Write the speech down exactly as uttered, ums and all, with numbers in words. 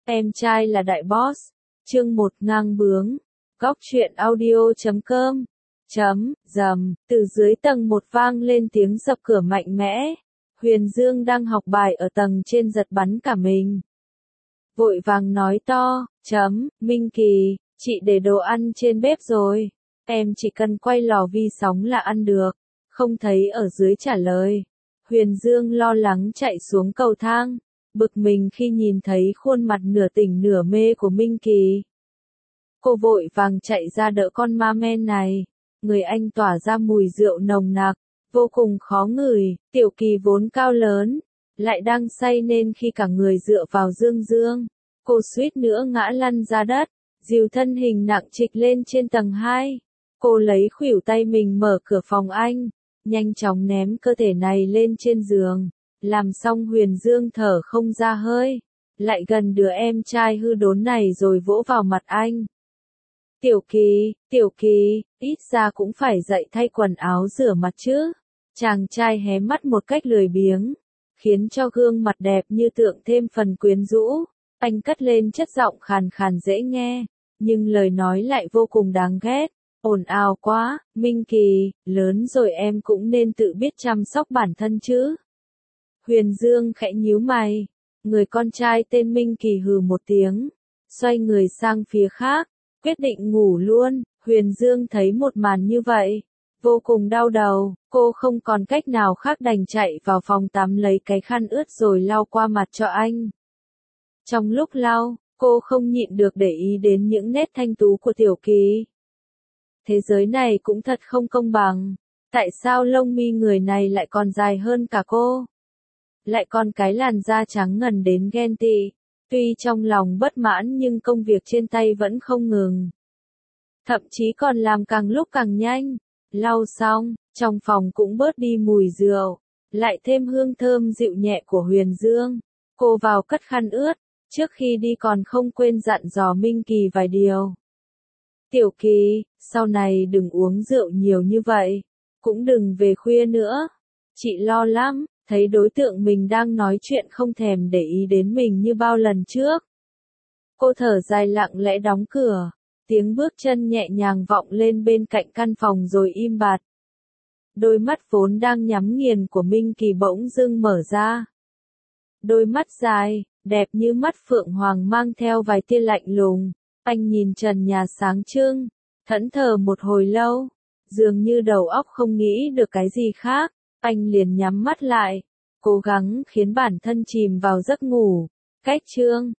Em trai là đại boss. Chương một ngang bướng. Góc truyện audio chấm com. Chấm, dầm, từ dưới tầng một vang lên tiếng sập cửa mạnh mẽ. Huyền Dương đang học bài ở tầng trên giật bắn cả mình. Vội vàng nói to, chấm, Minh Kỳ, chị để đồ ăn trên bếp rồi. Em chỉ cần quay lò vi sóng là ăn được. Không thấy ở dưới trả lời. Huyền Dương lo lắng chạy xuống cầu thang, bực mình khi nhìn thấy khuôn mặt nửa tỉnh nửa mê của Minh Kỳ. Cô vội vàng chạy ra đỡ con ma men này. Người anh tỏa ra mùi rượu nồng nặc, vô cùng khó ngửi. Tiểu Kỳ vốn cao lớn, lại đang say nên khi cả người dựa vào Dương Dương, cô suýt nữa ngã lăn ra đất, dìu thân hình nặng trịch lên trên tầng hai. Cô lấy khuỷu tay mình mở cửa phòng anh, nhanh chóng ném cơ thể này lên trên giường. Làm xong Huyền Dương thở không ra hơi, lại gần đứa em trai hư đốn này rồi vỗ vào mặt anh. Tiểu Kỳ, Tiểu Kỳ, ít ra cũng phải dậy thay quần áo rửa mặt chứ. Chàng trai hé mắt một cách lười biếng, khiến cho gương mặt đẹp như tượng thêm phần quyến rũ. Anh cất lên chất giọng khàn khàn dễ nghe, nhưng lời nói lại vô cùng đáng ghét. Ồn ào quá, Minh Kỳ, lớn rồi em cũng nên tự biết chăm sóc bản thân chứ. Huyền Dương khẽ nhíu mày, người con trai tên Minh Kỳ hừ một tiếng, xoay người sang phía khác, quyết định ngủ luôn. Huyền Dương thấy một màn như vậy, vô cùng đau đầu, cô không còn cách nào khác đành chạy vào phòng tắm lấy cái khăn ướt rồi lau qua mặt cho anh. Trong lúc lau, cô không nhịn được để ý đến những nét thanh tú của Tiểu Kỳ. Thế giới này cũng thật không công bằng, tại sao lông mi người này lại còn dài hơn cả cô? Lại còn cái làn da trắng ngần đến ghen tị. Tuy trong lòng bất mãn nhưng công việc trên tay vẫn không ngừng. Thậm chí còn làm càng lúc càng nhanh. Lau xong, trong phòng cũng bớt đi mùi rượu, lại thêm hương thơm dịu nhẹ của Huyền Dương. Cô vào cất khăn ướt, trước khi đi còn không quên dặn dò Minh Kỳ vài điều. Tiểu Kỳ, sau này đừng uống rượu nhiều như vậy, cũng đừng về khuya nữa. Chị lo lắm, thấy đối tượng mình đang nói chuyện không thèm để ý đến mình như bao lần trước. Cô thở dài lặng lẽ đóng cửa, tiếng bước chân nhẹ nhàng vọng lên bên cạnh căn phòng rồi im bặt. Đôi mắt vốn đang nhắm nghiền của Minh Kỳ bỗng dưng mở ra. Đôi mắt dài, đẹp như mắt phượng hoàng mang theo vài tia lạnh lùng. Anh nhìn trần nhà sáng trưng, thẫn thờ một hồi lâu, dường như đầu óc không nghĩ được cái gì khác, anh liền nhắm mắt lại, cố gắng khiến bản thân chìm vào giấc ngủ. Cách chương